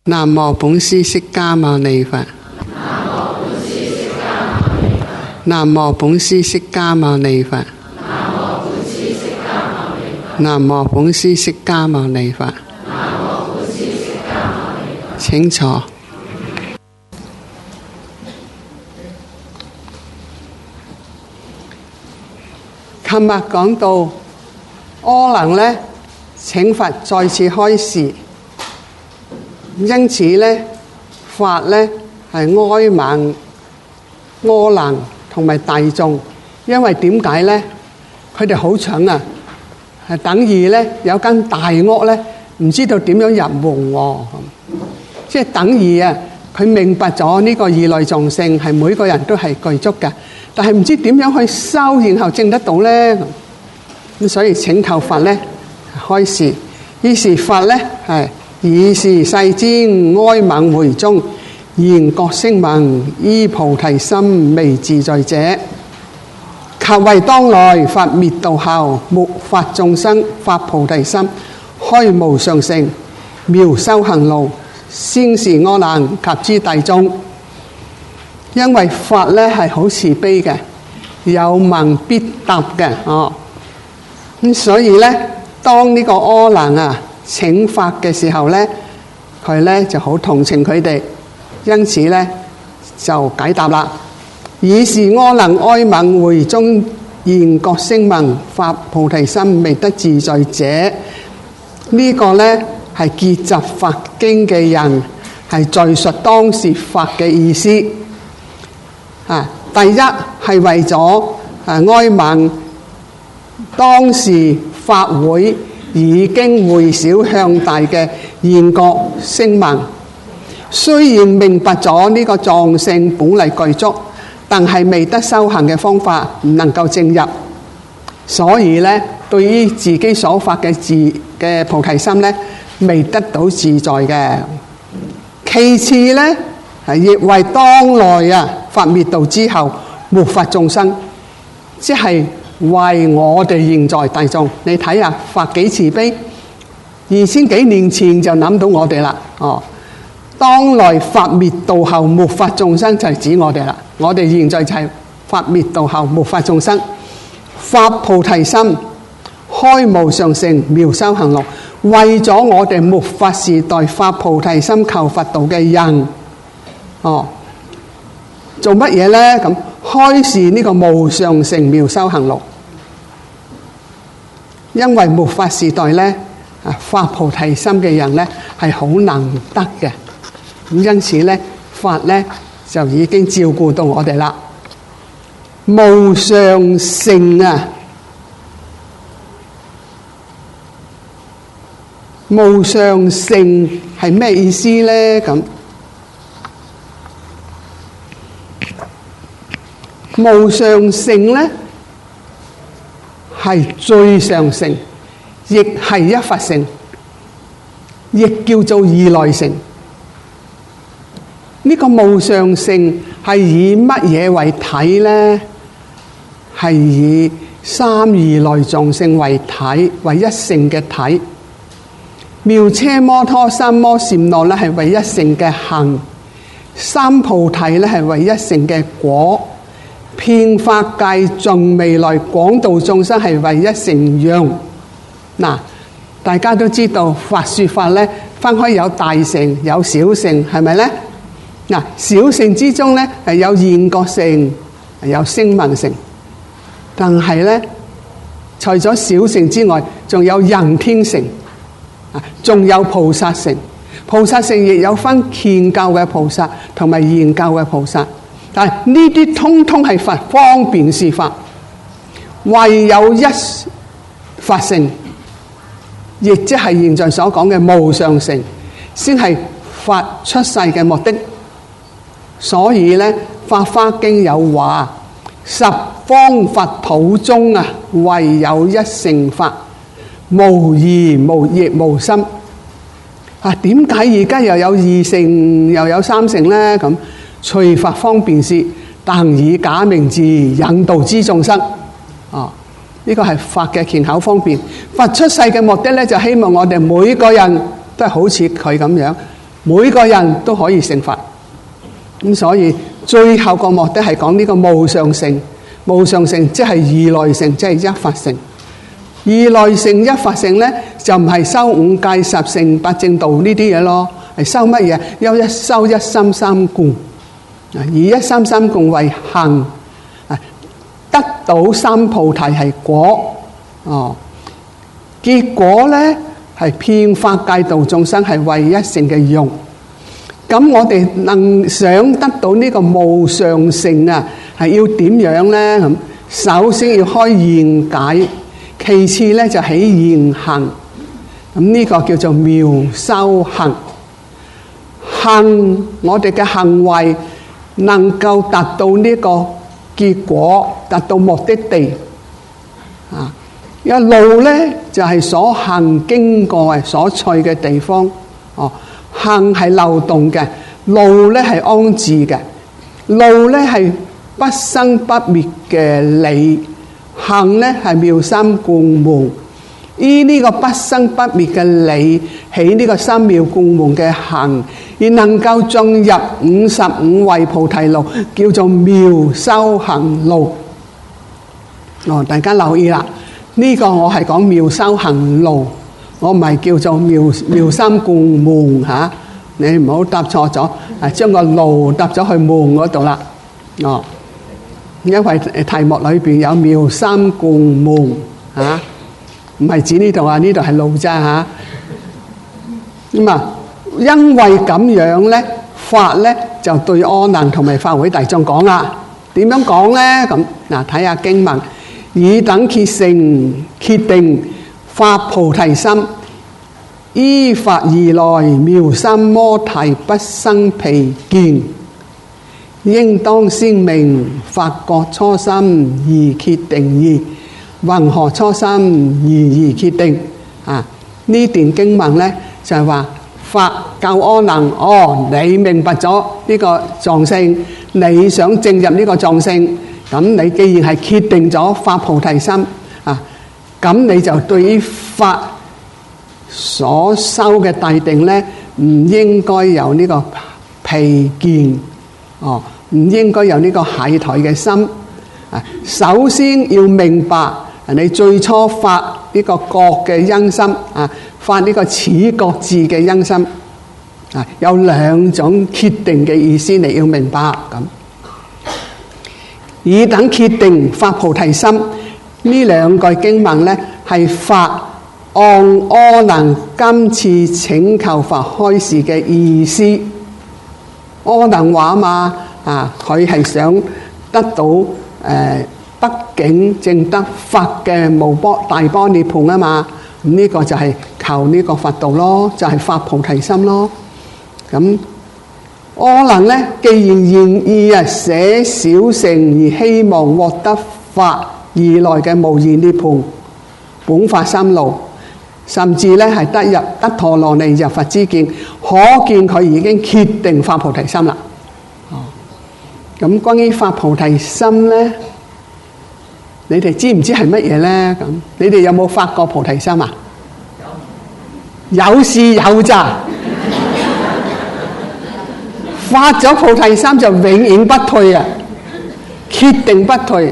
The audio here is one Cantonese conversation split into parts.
南無本師釋迦牟尼佛。南無本師釋迦牟尼佛。南無本師釋迦牟尼佛。請坐。琴日講到阿難呢，請佛再次開示，因此呢，法呢係哀憫阿難同埋大眾，因為點解呢？佢哋好蠢啊，係等於呢有間大屋呢，唔知道點樣入門喎，即係等於啊，佢明白咗呢個異類眾生係每個人都係具足嘅，但係唔知點樣去修，然後證得到呢？咁所以請求佛呢開示，於是佛呢係以是世尊哀憫會中，言覺聲聞依菩提心未自在者，及為當來法滅度後，末法眾生發菩提心，開無上乘，妙修行路，先是阿難及之大眾。因為佛呢係好慈悲嘅，有問必答嘅哦。咁所以呢，當呢個阿難啊請法嘅時候呢，佢呢就好同情佢哋，因此呢就解答啦。以是阿難哀憫會中，言覺聲聞發菩提心未得自在者，呢、這個呢係結集法經嘅人，係敘述當時法嘅意思。第一係為咗哀憫當時法會已經會小向大嘅言覺聲聞，雖然明白咗呢個藏性本嚟具足，但係未得修行嘅方法，唔能夠證入，所以呢，對於自己所發嘅菩提心呢，未得到自在嘅。其次呢，亦為當來啊法滅度之後末法眾生，即係為我哋現在大眾。你睇下法幾慈悲，2000幾年前就諗到我哋啦。當來法滅度後末法眾生就係指我哋啦。我哋現在就係法滅度後末法眾生，發菩提心，開無上乘，妙修行路，為咗我哋末法時代發菩提心求佛道嘅人，做乜嘢呢？咁開示呢個無上乘妙修行路，因為末法時代呢，發菩提心嘅人呢係好難得嘅，咁因此呢，法呢就已經照顧到我哋啦。無上乘啊，無上乘係咩意思呢？咁無上乘呢係最上乘，亦係一法乘，亦叫做異類乘。呢個無上乘係以乜嘢為體呢？係以三異類眾生為體，為一乘嘅體。妙車摩他三摩禪那咧係為一乘嘅行，三菩提咧係為一乘嘅果。遍法界盡未來廣度眾生係為一乘樣。嗱，大家都知道法說法咧分開有大乘有小乘，係咪咧？嗱，小乘之中咧係有現覺乘，有聲聞乘，但係咧除咗小乘之外，仲有人天乘，仲有菩薩乘。菩薩乘亦有分見教嘅菩薩同埋現教嘅菩薩。但係呢啲通通係佛方便示法，唯有一法乘，亦即係現在所講嘅無上乘，先係佛出世嘅目的。所以呢，《法華經》有話：十方佛土中啊，唯有一乘法，無異無異無心。點解而家又有二乘又有三乘呢？咁隨佛方便示，但以假名字引導之眾生。呢個係法嘅權巧方便。佛出世嘅目的咧，就希望我哋每個人都係好似佢咁樣， 每個人都可以成佛。咁所以最後個目的係講呢個無上乘，無上乘即係如來乘，即係一法乘。如來乘一法乘咧，就唔係修五戒十乘八正道呢啲嘢咯，係修乜嘢？修一心三觀，以一心三觀為行，得到三菩提係果。結果咧係遍法界度眾生係為一乘嘅用。咁我哋能想得到呢個無上乘啊，係要點樣咧？咁首先要開現解，其次咧就起現行。咁呢個叫做妙修行。行我哋嘅行為能夠達到呢個結果，達到目的地。一路咧就係所行經過所去嘅地方。行係流動嘅，路咧係安置嘅，路咧係不生不滅嘅理，行咧係妙三共門。依呢個不生不滅嘅理，起呢個三妙共門嘅行，而能夠進入55位菩提路，叫做妙修行路。大家留意啦，呢個我係講妙修行路。我唔係叫做妙三共門嚇，你唔好答錯咗，將個路答咗去門嗰度啦。因為題目裏邊有妙三共門嚇，唔係指呢度啊，呢度係路咋嚇。咁啊，因為咁樣咧，法咧就對阿難同埋法會大眾講啦。點樣講咧？咁嗱，睇下經文，爾等決定發菩提心，依法而來，妙三摩提不生疲倦。應當先明發覺初心而決定義，云何初心而決定？呢段經文咧就係話法教阿難，你明白咗呢個藏性，你想進入呢個藏性，咁你既然係決定咗發菩提心咁你就對於法所修嘅諦定咧，唔應該有呢個疲倦，唔應該有呢個懈怠嘅心。首先要明白，你最初發呢個覺嘅因心發呢個此覺智嘅因心有兩種決定嘅意思，你要明白咁。爾等決定發菩提心。呢兩句經文咧係法按阿難今次請求法開示嘅意思。阿難話嘛，佢係想得到畢竟證得法嘅無波大波涅槃啊嘛。咁呢個就係求呢個佛道咯，就係發菩提心咯。咁阿難咧，既然願意捨小乘而希望獲得法而來嘅無異涅槃本法三路，甚至咧係得入得陀羅尼入佛之見，可見佢已經決定發菩提心啦。咁關於發菩提心咧，你哋知唔知係乜嘢咧？咁你哋有冇發過菩提心啊？有是有咋，發咗菩提心就永遠不退啊，決定不退。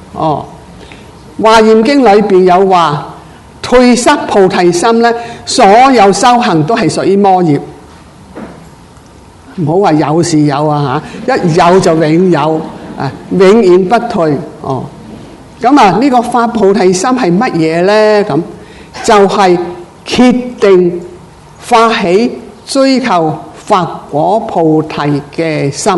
華嚴經裏邊有話，退失菩提心咧，所有修行都係屬於魔業。唔好話有是有一有就永有永遠不退。咁呢個發菩提心係乜嘢咧？咁就係決定發起追求佛果菩提嘅心。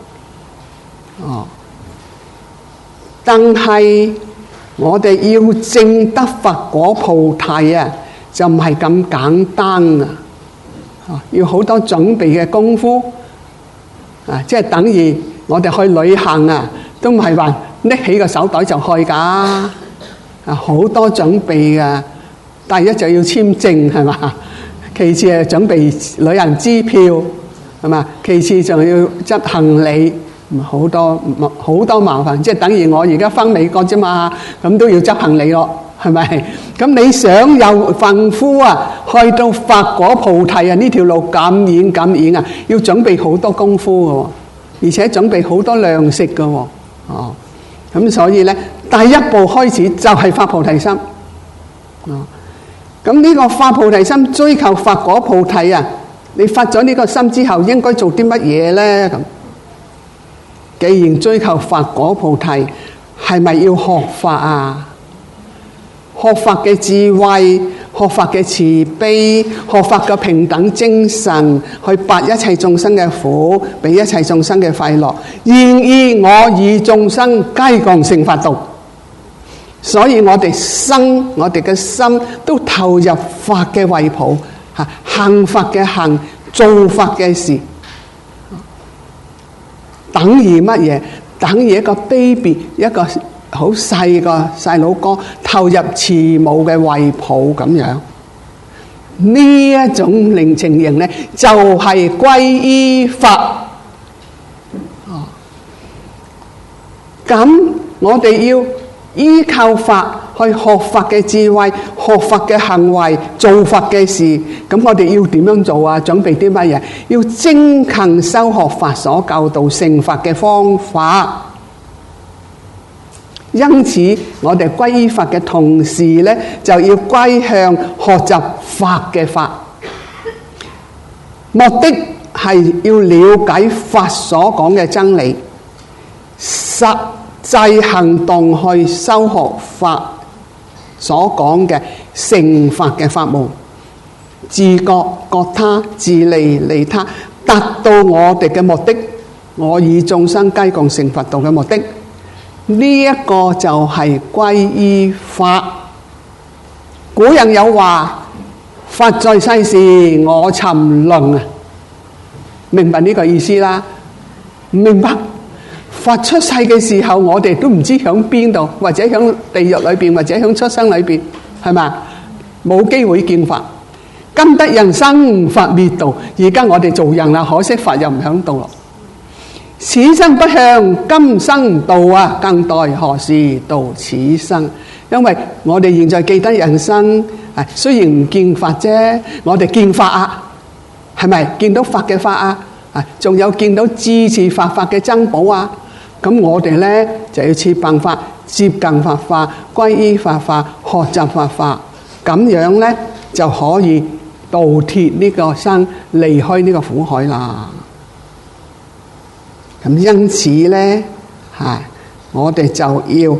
但係我哋要證得佛果菩提就唔係咁簡單要好多準備嘅功夫即係等於我哋去旅行都唔係話拎起個手袋就去噶好多準備噶。第一就要簽證係嘛，其次係準備旅行支票係嘛，其次就要執行李，好多麻煩。即係等於我而家返美國啫嘛，咁都要執行李咯係咪？咁你想有凡夫啊，去到佛果菩提啊，呢條路咁遠啊，要準備好多功夫嘅，而且準備好多糧食嘅。哦，咁所以咧，第一步開始就係發菩提心。哦，咁呢個發菩提心，追求佛果菩提啊，你發咗呢個心之後，應該做啲乜嘢咧？咁，既然追求佛果菩提，係咪要學法啊？學法嘅智慧，學法嘅慈悲，學法嘅平等精神，去拔一切眾生嘅苦，俾一切眾生嘅快樂。然而我以眾生皆共成佛道，所以我哋嘅心都投入法嘅懷抱，行法嘅行，做法嘅事。等於乜嘢？等於一個 baby， 一個好細個細佬哥投入慈母嘅懷抱咁樣，呢一種情形咧，就係歸依佛。咁我哋要依靠法去學法嘅智慧，學法嘅行為，做法嘅事。咁我哋要點樣做啊？準備啲乜嘢？要精勤修學法所教導成法嘅方法。因此，我哋歸依法嘅同時咧，就要歸向學習法嘅法。目的係要了解法所講嘅真理，實際行動去修學法所講嘅成法嘅法門，自覺覺他，自利利他，達到我哋嘅目的，我以眾生皆共成佛道嘅目的。呢一個就係歸依法。古人有話：法在世時，我沉淪啊！明白呢個意思啦？唔明白？佛出世嘅時候，我哋都唔知響邊度，或者響地獄裏邊，或者響出生裏邊，係咪？冇機會見法。今得人生，佛滅度。而家我哋做人啦，可惜佛又唔響度咯。此生不向今生度啊，更待何時度此生？因為我哋現在記得人生，雖然唔見法啫，我哋見法啊，係咪？見到法嘅法啊，仲有見到支持法嘅珍寶啊。咁我哋咧就要設辦法，接近法法，歸依法法，學習法法，咁樣咧就可以度脫呢個生，離開呢個苦海啦。咁因此咧，我哋就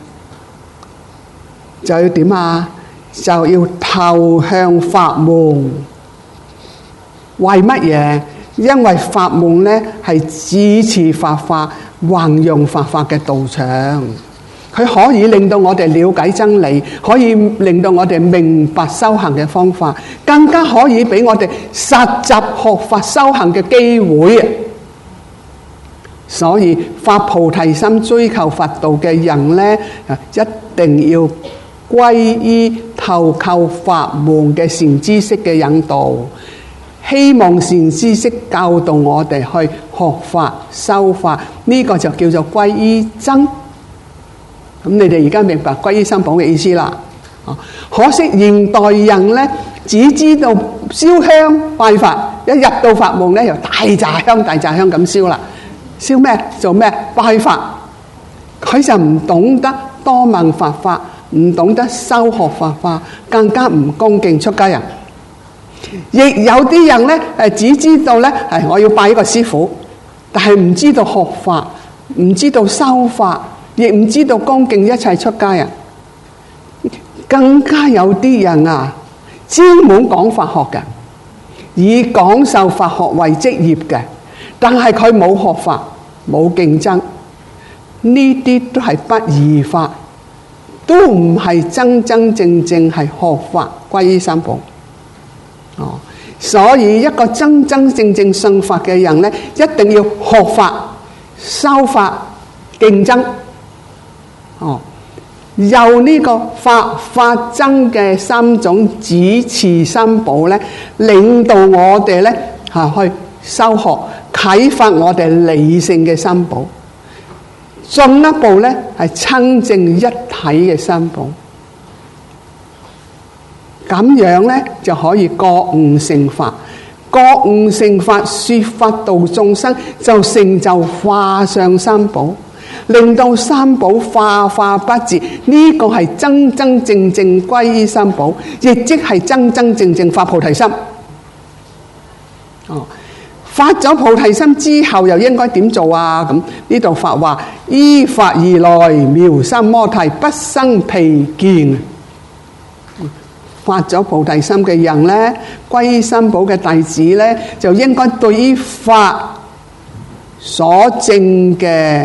要點啊？就要投向法門。為乜嘢？因為法門咧係支持法法、運用法法嘅道場，佢可以令到我哋了解真理，可以令到我哋明白修行嘅方法，更加可以俾我哋實習學法修行嘅機會。所以發菩提心追求佛道嘅人咧，一定要歸依投靠法門嘅善知識嘅引導，希望善知識教導我哋去學法修法，呢個就叫做歸依僧。咁你哋而家明白歸依三寶嘅意思啦。可惜現代人咧，只知道燒香拜佛，一入到法門咧，又大扎香咁燒啦。燒咩？做咩？拜法。佢就唔懂得多聞佛法，唔懂得修學佛法，更加唔恭敬出家人。亦有啲人咧，只知道咧，我要拜一個師父，但係唔知道學法，唔知道修法，亦唔知道恭敬一切出家人。更加有啲人啊，專門講法學嘅，以講授法學為職業嘅，但係佢冇學法，冇競爭，呢啲都係不二法，都唔係真真正正係學法歸依三寶。所以一個真真正正信法嘅人咧，一定要學法、修法、競爭。由呢個法法僧嘅三種主持三寶咧，領導我哋咧去修學，啟發我哋理性嘅三寶，進一步咧係親證一體嘅三寶。 咁樣呢，就可以覺悟成法。覺悟成法，說法度眾生，就成就化上三寶，令到三寶化化不絕。呢個係真真正正歸依三寶，亦即係真真正正發菩提心。發咗菩提心之後又應該點做啊？咁呢度法話依法而來，妙心摩提，不生疲倦。發咗菩提心嘅人呢，歸依三寶嘅弟子呢，就應該對於法所證嘅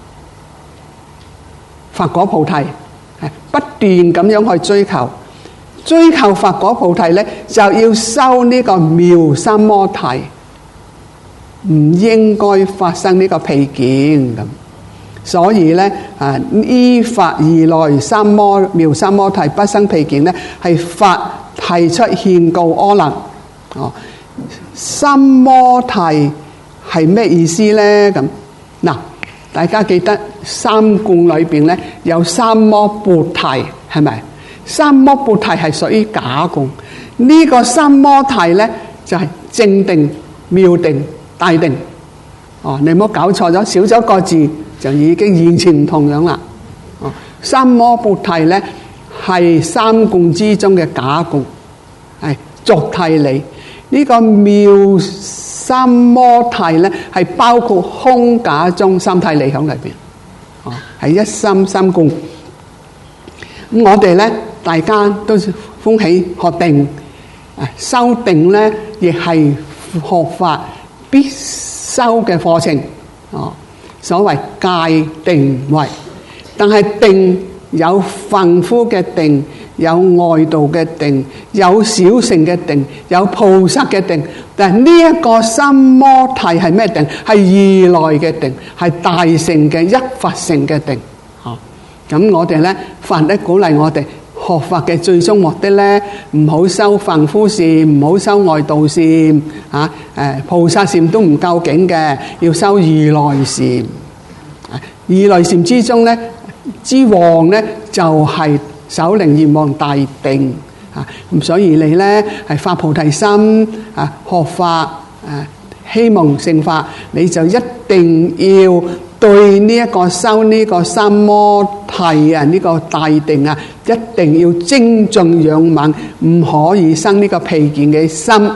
法果菩提不斷咁樣去追求法果菩提呢，就要修呢個妙心摩提，唔應該發生呢個疲倦咁。所以呢，依法而來妙心摩提，不生疲倦呢，係法提出勸告阿難。心摩提係咩意思呢？咁嗱，大家記得三供裏邊呢有三摩缽提，係咪？三摩缽提係屬於假供，呢個三摩提呢就係正定、妙定、大定。你唔好搞錯咗，少咗個字就已經完全唔同樣啦。三摩缽提呢係三供之中嘅假供，係作諦理。呢個妙心摩提呢係包括空假中三諦理喺裏邊，係一心三供。咁我哋呢，大家都歡喜學定，修定呢亦係學法必修嘅課程。所謂戒定慧，但係定有凡夫嘅定，有外道嘅定，有小乘嘅定，有菩薩嘅定。但係呢一個心摩提係咩定？係如來嘅定，係大乘嘅一法乘嘅定。咁我哋呢，佛咧鼓勵我哋學法嘅最終目的呢，唔好修凡夫禪，唔好修外道禪，菩薩禪都唔夠勁嘅，要修如來禪。如來禪之中呢，之王呢就係首楞嚴王大定。咁所以你呢係發菩提心，學法，希望成法，你就一定要對呢一個修呢個三摩提呢個大定一定要精進勇猛，唔可以生呢個疲倦嘅心。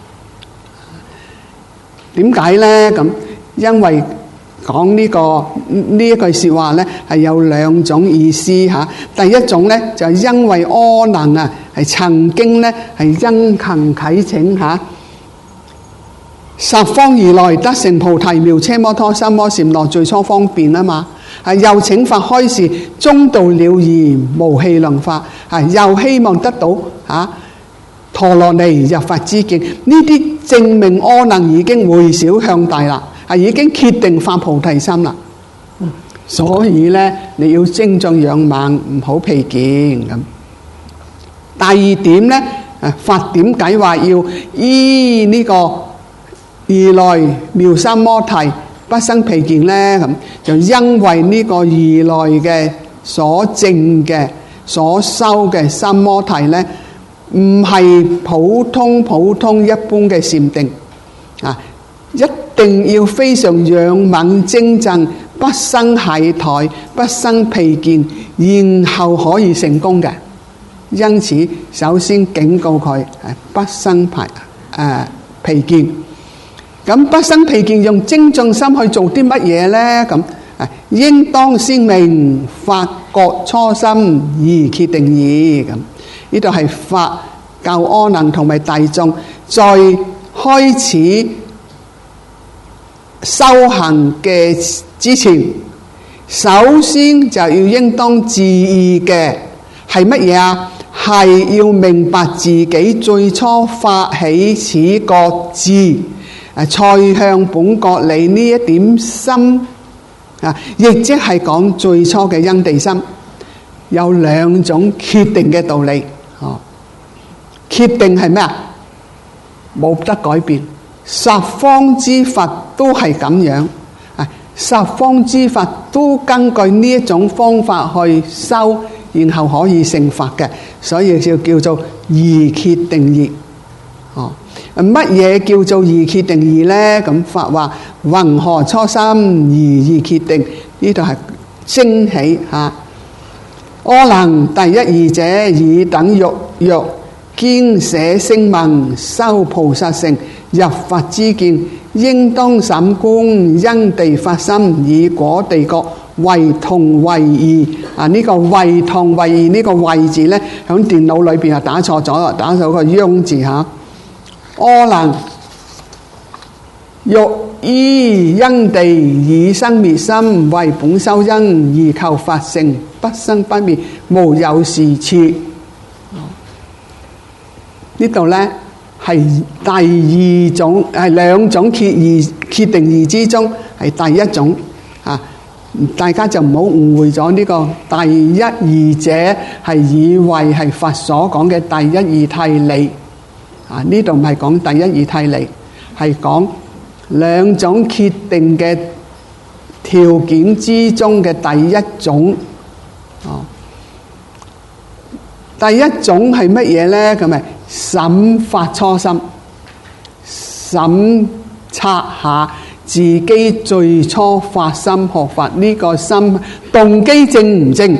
點解呢？咁因為講呢一句說話呢係有兩種意思吓。第一種呢就係因為阿難係曾經呢係殷勤啟請十方如來得成菩提妙奢摩他三摩禪那最初方便啊嘛，又請法開示中道了義無氣量法，又希望得到陀羅尼入法之境。呢啲證明阿難已經回小向大啦，已經決定發菩提心啦。所以呢，你要精進勇猛，唔好疲倦咁。第二點呢，法點解話要依呢個如來妙心摩提不生疲倦呢？咁就因為呢個如來嘅所證嘅所修嘅三摩提呢，唔係普通一般嘅禪定一定要非常勇猛精進，不生懈怠，不生疲倦，然後可以成功嘅。因此首先警告佢不生疲倦。咁不生疲倦用精進心去做啲乜嘢呢？咁應當先明法覺初心而決定義。咁呢度係法教阿難同埋大眾在開始修行嘅之前，首先就要應當注意嘅係乜嘢啊？係要明白自己最初發起此覺智，才向本覺理呢一點心亦即係講最初嘅因地心，有兩種決定嘅道理。決定係咩啊？冇得改變，十方之佛都係咁樣，十方之佛都根據呢一種方法去修， 然後可以成佛嘅，所以就叫做二揭定義。乜嘢叫做二揭定義呢？咁法話云何初心而二揭定，呢度係精起嚇。阿能第一義者，以等欲欲堅捨聲聞，修菩薩乘，入佛之見，應當審觀因地發心，以果地覺為同為異。呢個為同為異呢個為字呢，喺電腦裏邊打錯咗，打咗個央字嚇。阿能欲依因地以生滅心，為本修因而求佛乘，不生不滅，無有是處。呢度呢係第二種，係兩種揭定義之中係第一種啊！大家就唔好誤會咗呢個第一義者係以為係佛所講嘅第一義諦理啊！呢度唔係講第一義諦理，係講兩種決定嘅條件之中嘅第一種。第一種係乜嘢呢？咁咪審發初心，審察下自己最初發心學法呢個心動機正唔正？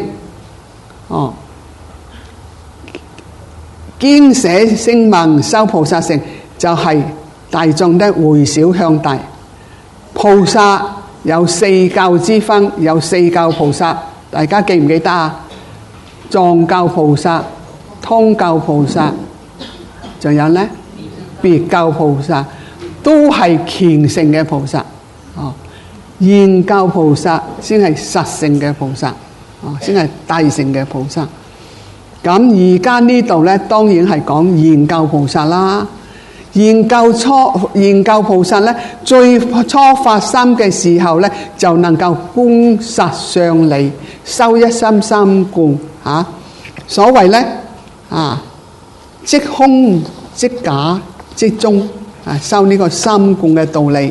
堅捨聲聞，修菩薩乘，就係大眾的回小向大。菩薩有四教之分，有四教菩薩，大家記唔記得啊？藏教菩薩、通教菩薩，仲有呢別教菩薩，都係虔誠嘅菩薩。現教菩薩先係實成嘅菩薩，先係大乘嘅菩薩。咁而家呢度呢，當然係講現教菩薩啦。現教菩薩呢，最初發心嘅時候呢，就能夠觀實相理，修一心三觀。所謂呢，即空即假即中，修呢個三觀嘅道理。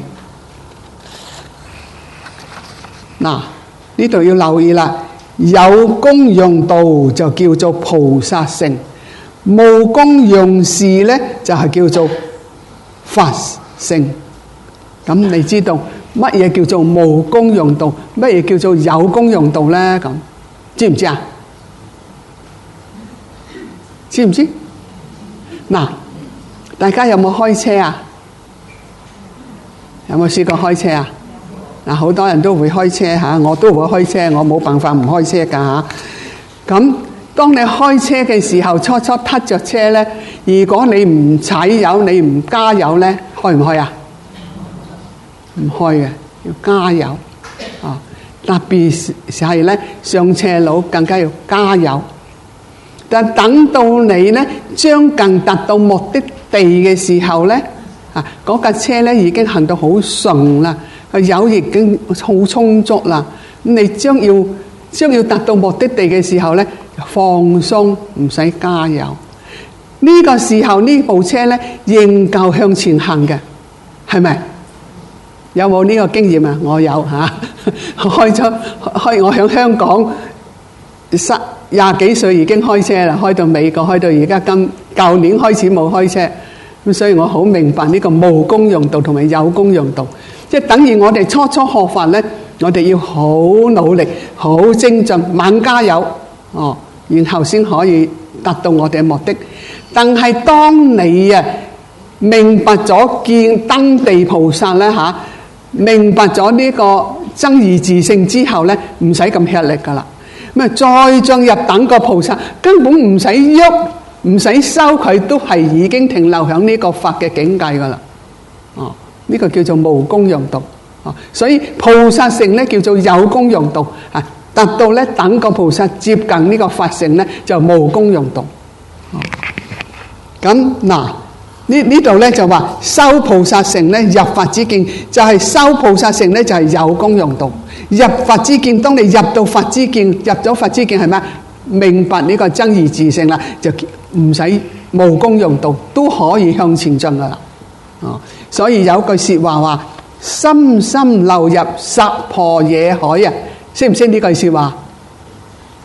嗱，呢度要留意啦，有功用道就叫做菩薩乘，無功用事呢就係叫做佛乘。咁你知道乜嘢叫做無功用道，乜嘢叫做有功用道呢？咁知唔知啊？知唔知？嗱，大家有冇開車啊？有冇試過開車啊？嗱，好多人都會開車嚇，我都會開車，我冇辦法唔開車㗎嚇。咁當你開車嘅時候，初撻着車呢，如果你唔踩油，你唔加油呢，開唔開啊？唔開嘅，要加油啊！特別係呢，上斜路更加要加油。但等到你呢將近達到目的地嘅時候呢，嗰架車呢已經行到好順啦。油已經好充足啦，你將要達到目的地嘅時候呢，放鬆，唔使加油。呢個時候呢部車呢仍舊向前行嘅，係咪？有冇呢個經驗啊？我有嚇，我喺香港20幾歲已經開車啦，開到美國，開到而家舊年開始冇開車，咁所以我好明白呢個無功用道同埋有功用道。即係等於我哋初學法呢，我哋要好努力、好精進、猛加油，然後先可以達到我哋嘅目的。但係當你明白咗見登地菩薩呢，明白咗呢個增而自性之後呢，唔使咁吃力噶啦。咁啊，再進入等個菩薩，根本唔使喐，唔使修，佢都係已經停留喺呢個法嘅境界噶啦。呢個叫做無功用道，所以菩薩乘呢叫做有功用道，達到呢等個菩薩接近呢個法乘呢就無功用道。咁嗱，呢度呢就話修菩薩乘呢入法之見，就係修菩薩乘呢就係有功用道。入法之見，當你入到法之見，入咗法之見係咩？明白呢個增而自性啦，就唔使無功用道都可以向前進噶啦。所以有句說話話：深深流入十婆野海啊！識唔識呢句說話？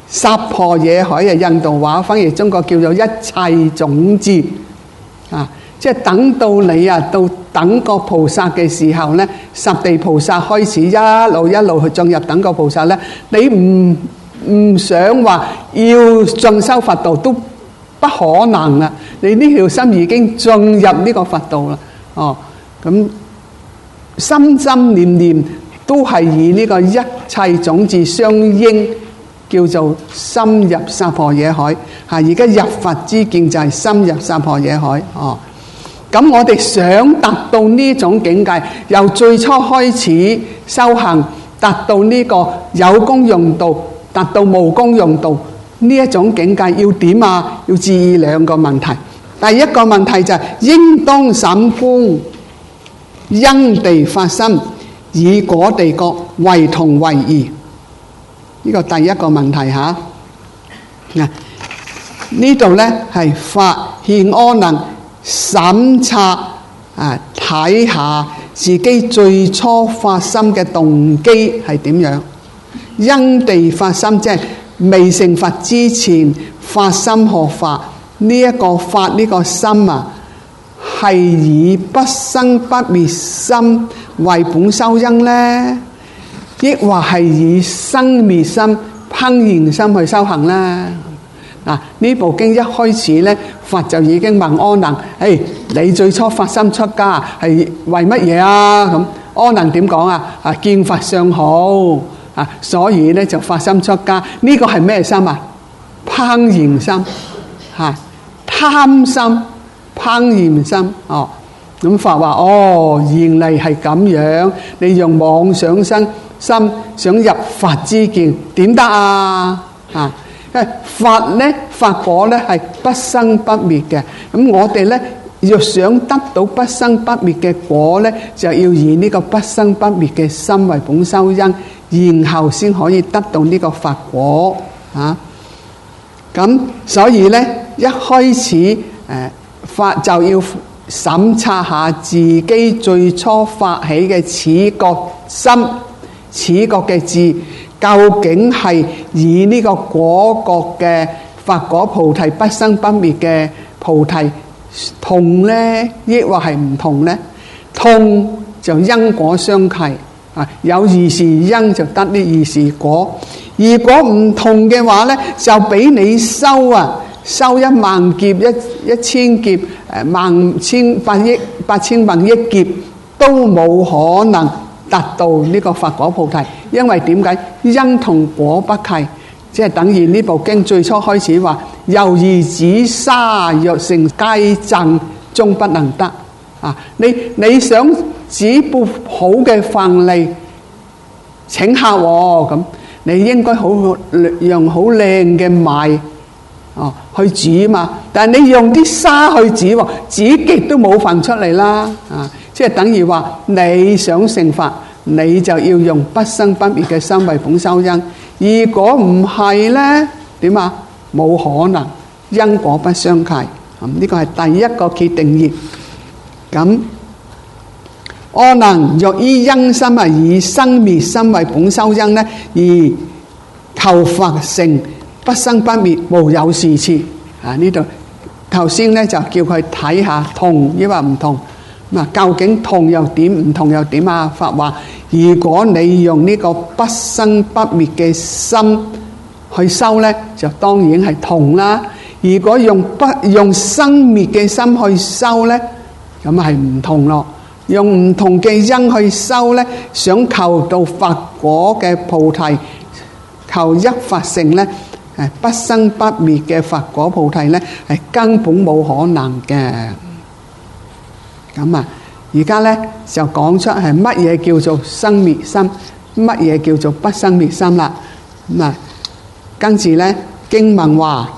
薩婆野海係印度話，翻譯中國叫做一切種子啊！即係等到你啊，到等覺菩薩嘅時候咧，十地菩薩開始一路去進入等覺菩薩咧，你唔想話要進修佛道都不可能啦！你呢條心已經進入呢個佛道啦，哦，咁心心念念都係以呢個一切種子相應，叫做深入薩婆野海。嚇，而家入佛之見就係深入薩婆野海。哦，咁我哋想達到呢種境界，由最初開始修行，達到呢個有功用道，達到無功用道，呢一種境界要點啊？要注意兩個問題。第一個問題就係應當審觀因地發心，以果地覺為同為異。呢個第一個問題嚇。嗱，呢度咧係發現阿能審察啊，睇下自己最初發心嘅動機係點樣。因地發心即係未成佛之前發心學法，呢一個發呢個心啊，係以不生不滅心為本修因呢，抑或係以生滅心、烹燃心去修行呢？嗱，呢部經一開始咧，佛就已經問阿能：誒，你最初發心出家係為乜嘢啊？咁阿能點講啊？啊，見佛相好啊，所以咧就發心出家。呢個係咩心啊？烹燃心，嚇，貪心、烹燃心。哦，咁佛話：哦，原嚟係咁樣。你用妄想心想入佛之見，點得啊？啊！佛咧，佛果咧係不生不滅嘅。咁我哋咧若想得到不生不滅嘅果咧，就要以呢個不生不滅嘅心為本修因，然後先可以得到呢個佛果啊。咁所以咧，一開始法就要審察下自己最初發起嘅此覺心、此覺嘅智，究竟係以呢個果覺嘅佛果菩提不生不滅嘅菩提同呢，抑或係唔同呢？同就因果相契啊，有二時因就得呢二時果。如果唔同嘅話呢，就俾你修啊，修1萬劫、1000劫、萬千百億、8000萬億劫都冇可能達到呢個佛果菩提。因為點解？因同果不契，即係等於呢部經最初開始話：猶如紫砂若成階陣，終不能得。啊，你想煮部好嘅飯嚟請客喎，咁你應該用好靚嘅米去煮嘛。但係你用啲沙去煮，煮極都冇飯出嚟啦。啊，即係等於話你想成佛，你就要用不生不滅嘅心為本修因。如果唔係呢，點啊？冇可能，因果不相契。呢個係第一個決定義。咁阿能若依因心啊，以生滅心為本修因呢，而求佛成不生不滅，無有是次。啊，呢度頭先呢就叫佢睇下同抑或唔同。究竟同又點，唔同又點啊？佛話：如果你用呢個不生不滅嘅心去修呢，就當然係同啦。如果用生滅嘅心去修呢，咁係唔同咯。用唔同嘅因去修呢，想求到佛果嘅菩提，求一佛成呢，不生不滅嘅佛果菩提呢，係根本冇可能嘅。咁啊，而家咧就講出係乜嘢叫做生滅心，乜嘢叫做不生滅心啦。咁啊，跟住咧經文話：